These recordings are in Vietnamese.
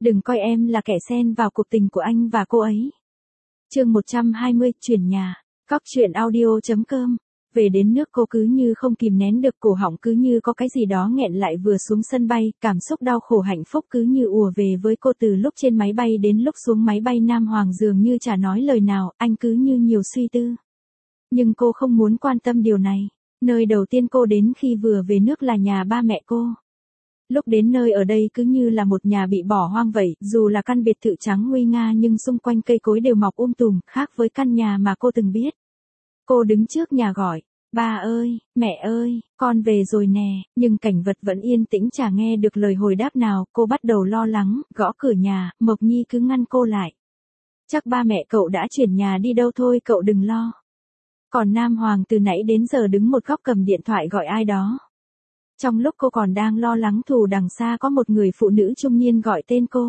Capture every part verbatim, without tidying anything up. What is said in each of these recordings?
Đừng coi em là kẻ xen vào cuộc tình của anh và cô ấy. Chương một trăm hai mươi, chuyển nhà. Cóc truyện audio chấm com. Về đến nước cô cứ như không kìm nén được, cổ họng cứ như có cái gì đó nghẹn lại. Vừa xuống sân bay, cảm xúc đau khổ hạnh phúc cứ như ùa về với cô từ lúc trên máy bay đến lúc xuống máy bay. Nam Hoàng dường như chả nói lời nào, anh cứ như nhiều suy tư. Nhưng cô không muốn quan tâm điều này. Nơi đầu tiên cô đến khi vừa về nước là nhà ba mẹ cô. Lúc đến nơi ở đây cứ như là một nhà bị bỏ hoang vậy, dù là căn biệt thự trắng nguy nga nhưng xung quanh cây cối đều mọc um tùm, khác với căn nhà mà cô từng biết. Cô đứng trước nhà gọi, ba ơi, mẹ ơi, con về rồi nè, nhưng cảnh vật vẫn yên tĩnh, chả nghe được lời hồi đáp nào. Cô bắt đầu lo lắng, gõ cửa nhà, Mộc Nhi cứ ngăn cô lại. Chắc ba mẹ cậu đã chuyển nhà đi đâu thôi, cậu đừng lo. Còn Nam Hoàng từ nãy đến giờ đứng một góc cầm điện thoại gọi ai đó. Trong lúc cô còn đang lo lắng thù đằng xa có một người phụ nữ trung niên gọi tên cô.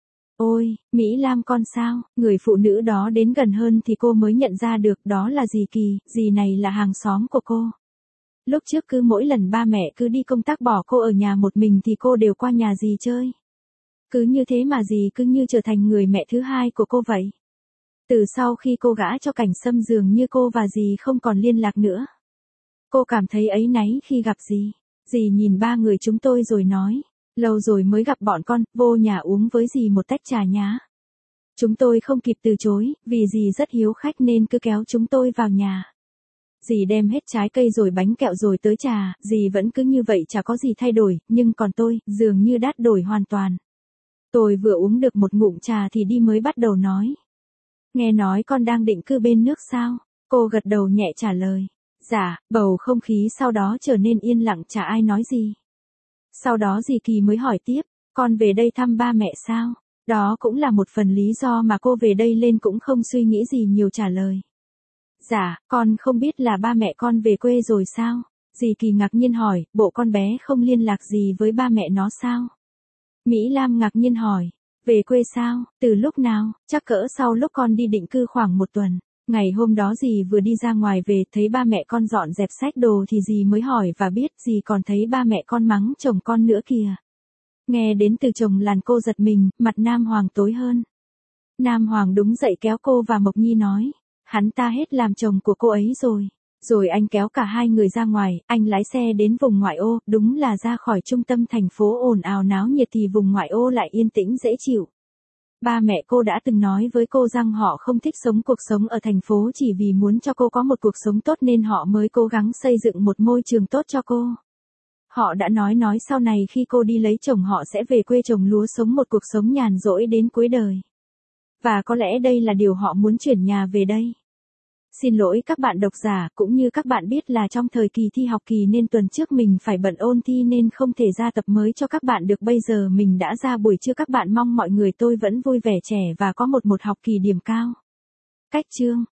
Ôi, Mỹ Lam con sao? Người phụ nữ đó đến gần hơn thì cô mới nhận ra được đó là dì Kỳ, dì này là hàng xóm của cô. Lúc trước cứ mỗi lần ba mẹ cứ đi công tác bỏ cô ở nhà một mình thì cô đều qua nhà dì chơi. Cứ như thế mà dì cứ như trở thành người mẹ thứ hai của cô vậy. Từ sau khi cô gả cho Cảnh Sâm dường như cô và dì không còn liên lạc nữa. Cô cảm thấy áy náy khi gặp dì. Dì nhìn ba người chúng tôi rồi nói, lâu rồi mới gặp bọn con, vô nhà uống với dì một tách trà nhá. Chúng tôi không kịp từ chối, vì dì rất hiếu khách nên cứ kéo chúng tôi vào nhà. Dì đem hết trái cây rồi bánh kẹo rồi tới trà, dì vẫn cứ như vậy chả có gì thay đổi, nhưng còn tôi, dường như đát đổi hoàn toàn. Tôi vừa uống được một ngụm trà thì đi mới bắt đầu nói. Nghe nói con đang định cư bên nước sao? Cô gật đầu nhẹ trả lời. Dạ, bầu không khí sau đó trở nên yên lặng, chả ai nói gì. Sau đó dì Kỳ mới hỏi tiếp, con về đây thăm ba mẹ sao? Đó cũng là một phần lý do mà cô về đây lên cũng không suy nghĩ gì nhiều trả lời. Dạ, con không biết là ba mẹ con về quê rồi sao? Dì Kỳ ngạc nhiên hỏi, bộ con bé không liên lạc gì với ba mẹ nó sao? Mỹ Lam ngạc nhiên hỏi, về quê sao, từ lúc nào? Chắc cỡ sau lúc con đi định cư khoảng một tuần. Ngày hôm đó dì vừa đi ra ngoài về thấy ba mẹ con dọn dẹp xách đồ thì dì mới hỏi và biết dì còn thấy ba mẹ con mắng chồng con nữa kìa. Nghe đến từ chồng làm cô giật mình, mặt Nam Hoàng tối hơn. Nam Hoàng đúng dậy kéo cô và Mộc Nhi nói, hắn ta hết làm chồng của cô ấy rồi. Rồi anh kéo cả hai người ra ngoài, anh lái xe đến vùng ngoại ô, đúng là ra khỏi trung tâm thành phố ồn ào náo nhiệt thì vùng ngoại ô lại yên tĩnh dễ chịu. Ba mẹ cô đã từng nói với cô rằng họ không thích sống cuộc sống ở thành phố chỉ vì muốn cho cô có một cuộc sống tốt nên họ mới cố gắng xây dựng một môi trường tốt cho cô. Họ đã nói nói sau này khi cô đi lấy chồng họ sẽ về quê trồng lúa sống một cuộc sống nhàn rỗi đến cuối đời. Và có lẽ đây là điều họ muốn chuyển nhà về đây. Xin lỗi các bạn độc giả, cũng như các bạn biết là trong thời kỳ thi học kỳ nên tuần trước mình phải bận ôn thi nên không thể ra tập mới cho các bạn được. Bây giờ mình đã ra buổi trưa, các bạn mong mọi người tôi vẫn vui vẻ trẻ và có một một học kỳ điểm cao. Cách chương